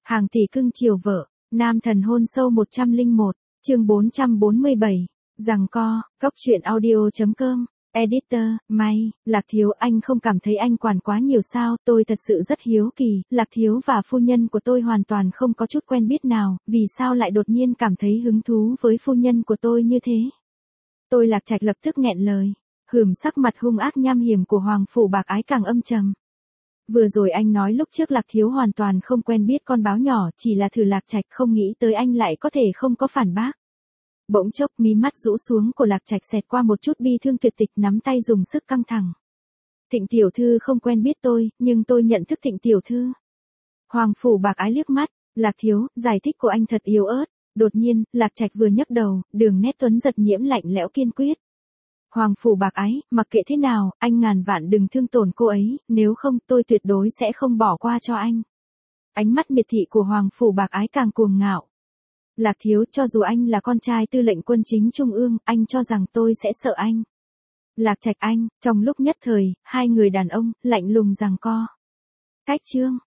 Hàng tỷ cưng chiều vợ, nam thần hôn sâu 101, chương 447, giằng co, góc truyện audio.com, editor, May, Lạc Thiếu anh không cảm thấy anh quản quá nhiều sao, tôi thật sự rất hiếu kỳ, Lạc Thiếu và phu nhân của tôi hoàn toàn không có chút quen biết nào, vì sao lại đột nhiên cảm thấy hứng thú với phu nhân của tôi như thế? Tôi Lạc Trạch lập tức nghẹn lời, sắc mặt hung ác nham hiểm của Hoàng Phủ Bạc Ái càng âm trầm. Vừa rồi anh nói lúc trước Lạc Thiếu hoàn toàn không quen biết con báo nhỏ, chỉ là thử Lạc Trạch không nghĩ tới anh lại có thể không có phản bác. Bỗng chốc mí mắt rũ xuống của Lạc Trạch xẹt qua một chút bi thương tuyệt tịch, nắm tay dùng sức căng thẳng. Thịnh tiểu thư không quen biết tôi, nhưng tôi nhận thức Thịnh tiểu thư. Hoàng Phủ Bạc Ái liếc mắt, Lạc Thiếu, giải thích của anh thật yếu ớt. Đột nhiên, Lạc Trạch vừa nhấc đầu, đường nét tuấn giật nhiễm lạnh lẽo kiên quyết. Hoàng Phủ Bạc Ái, mặc kệ thế nào, anh ngàn vạn đừng thương tổn cô ấy, nếu không tôi tuyệt đối sẽ không bỏ qua cho anh. Ánh mắt miệt thị của Hoàng Phủ Bạc Ái càng cuồng ngạo. Lạc Thiếu, cho dù anh là con trai tư lệnh quân chính trung ương, anh cho rằng tôi sẽ sợ anh. Lạc Trạch anh, trong lúc nhất thời, hai người đàn ông, lạnh lùng giằng co. Cách chương.